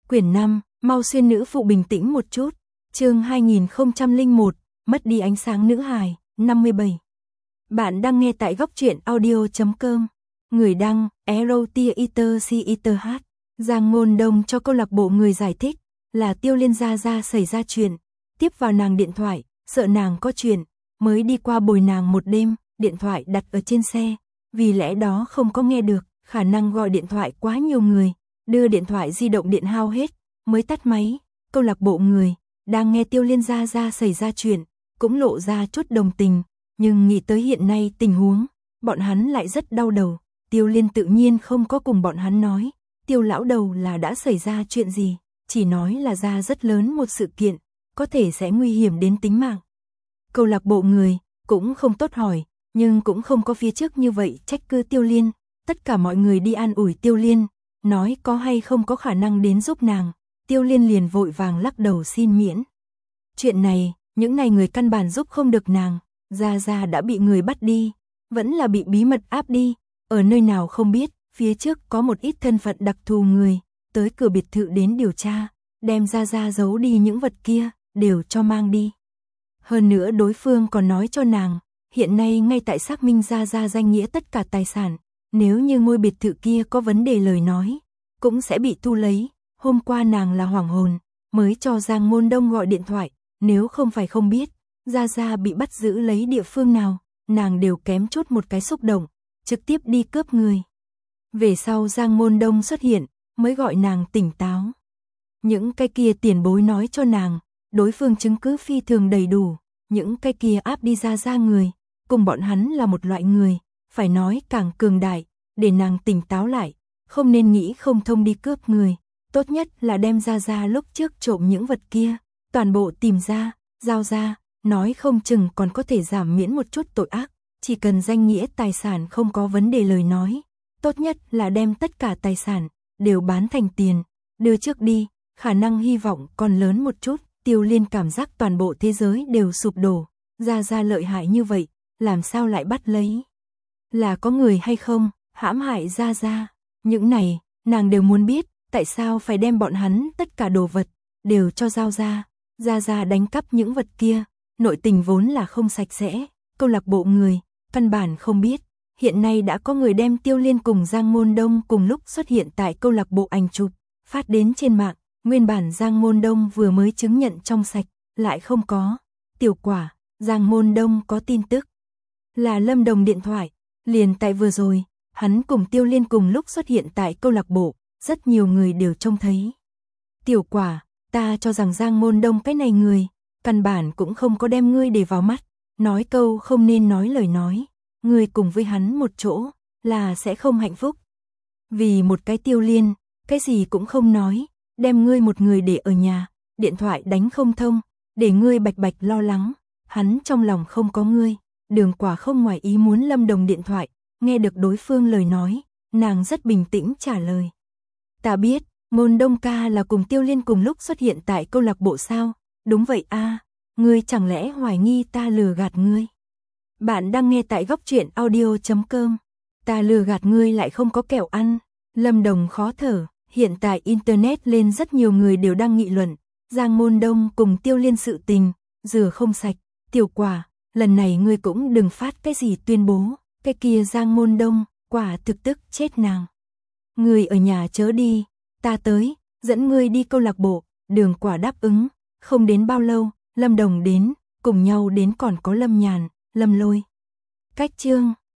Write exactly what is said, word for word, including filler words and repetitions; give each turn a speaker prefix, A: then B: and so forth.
A: Quyển năm, mau xuyên nữ phụ bình tĩnh một chút. Chương hai nghìn không trăm lẻ một, mất đi ánh sáng nữ hài, năm mươi bảy. Bạn đang nghe tại góc truyện audio chấm com. Người đăng, erotiaiterch. Giang Ngôn Đông cho câu lạc bộ người giải thích, là Tiêu Liên gia gia xảy ra chuyện, tiếp vào nàng điện thoại, sợ nàng có chuyện, mới đi qua bồi nàng một đêm, điện thoại đặt ở trên xe, vì lẽ đó không có nghe được, khả năng gọi điện thoại quá nhiều người, đưa điện thoại di động điện hao hết, mới tắt máy. Câu lạc bộ người đang nghe Tiêu Liên gia gia xảy ra chuyện, cũng lộ ra chút đồng tình, nhưng nghĩ tới hiện nay tình huống, bọn hắn lại rất đau đầu. Tiêu Liên tự nhiên không có cùng bọn hắn nói, Tiêu lão đầu là đã xảy ra chuyện gì, chỉ nói là ra rất lớn một sự kiện, có thể sẽ nguy hiểm đến tính mạng. Câu lạc bộ người cũng không tốt hỏi, nhưng cũng không có phía trước như vậy trách cứ Tiêu Liên. Tất cả mọi người đi an ủi Tiêu Liên, nói có hay không có khả năng đến giúp nàng. Tiêu Liên liền vội vàng lắc đầu xin miễn. Chuyện này, những này người căn bản giúp không được nàng, Gia Gia đã bị người bắt đi, vẫn là bị bí mật áp đi, ở nơi nào không biết, phía trước có một ít thân phận đặc thù người, tới cửa biệt thự đến điều tra, đem Gia Gia giấu đi những vật kia, đều cho mang đi. Hơn nữa đối phương còn nói cho nàng, hiện nay ngay tại xác minh Gia Gia danh nghĩa tất cả tài sản, nếu như ngôi biệt thự kia có vấn đề lời nói, cũng sẽ bị thu lấy. Hôm qua nàng là hoảng hồn, mới cho Giang Ngôn Đông gọi điện thoại, nếu không phải không biết, Gia Gia bị bắt giữ lấy địa phương nào, nàng đều kém chút một cái xúc động, trực tiếp đi cướp người. Về sau Giang Ngôn Đông xuất hiện, mới gọi nàng tỉnh táo. Những cái kia tiền bối nói cho nàng, đối phương chứng cứ phi thường đầy đủ, những cái kia áp đi Gia Gia người, cùng bọn hắn là một loại người, phải nói càng cường đại, để nàng tỉnh táo lại, không nên nghĩ không thông đi cướp người. Tốt nhất là đem Gia Gia lúc trước trộm những vật kia, toàn bộ tìm ra, giao ra, nói không chừng còn có thể giảm miễn một chút tội ác, chỉ cần danh nghĩa tài sản không có vấn đề lời nói, tốt nhất là đem tất cả tài sản, đều bán thành tiền, đưa trước đi, khả năng hy vọng còn lớn một chút. Tiêu Liên cảm giác toàn bộ thế giới đều sụp đổ, Gia Gia lợi hại như vậy, làm sao lại bắt lấy? Là có người hay không, hãm hại Gia Gia, những này, nàng đều muốn biết. Tại sao phải đem bọn hắn tất cả đồ vật đều cho giao ra, Gia Gia đánh cắp những vật kia, nội tình vốn là không sạch sẽ, câu lạc bộ người căn bản không biết, hiện nay đã có người đem Tiêu Liên cùng Giang Ngôn Đông cùng lúc xuất hiện tại câu lạc bộ ảnh chụp, phát đến trên mạng, nguyên bản Giang Ngôn Đông vừa mới chứng nhận trong sạch, lại không có. Tiểu quả, Giang Ngôn Đông có tin tức, là Lâm Đồng điện thoại, liền tại vừa rồi, hắn cùng Tiêu Liên cùng lúc xuất hiện tại câu lạc bộ. Rất nhiều người đều trông thấy. Tiểu quả, ta cho rằng Giang Ngôn Đông cái này người, căn bản cũng không có đem ngươi để vào mắt, nói câu không nên nói lời nói, ngươi cùng với hắn một chỗ, là sẽ không hạnh phúc. Vì một cái Tiêu Liên, cái gì cũng không nói, đem ngươi một người để ở nhà, điện thoại đánh không thông, để ngươi bạch bạch lo lắng, hắn trong lòng không có ngươi. Đường quả không ngoài ý muốn Lâm Đồng điện thoại, nghe được đối phương lời nói, nàng rất bình tĩnh trả lời. Ta biết, Ngôn Đông ca là cùng Tiêu Liên cùng lúc xuất hiện tại câu lạc bộ sao? Đúng vậy a, ngươi chẳng lẽ hoài nghi ta lừa gạt ngươi? Bạn đang nghe tại góc truyện audio chấm com. Ta lừa gạt ngươi lại không có kẹo ăn. Lâm Đồng khó thở, hiện tại internet lên rất nhiều người đều đang nghị luận, Giang Ngôn Đông cùng Tiêu Liên sự tình, rửa không sạch. Tiểu quả, lần này ngươi cũng đừng phát cái gì tuyên bố, cái kia Giang Ngôn Đông, quả thực tức chết nàng. Ngươi ở nhà chớ đi, ta tới, dẫn ngươi đi câu lạc bộ. Đường quả đáp ứng, không đến bao lâu, Lâm Đồng đến, cùng nhau đến còn có Lâm Nhàn, Lâm Lôi. Cách chương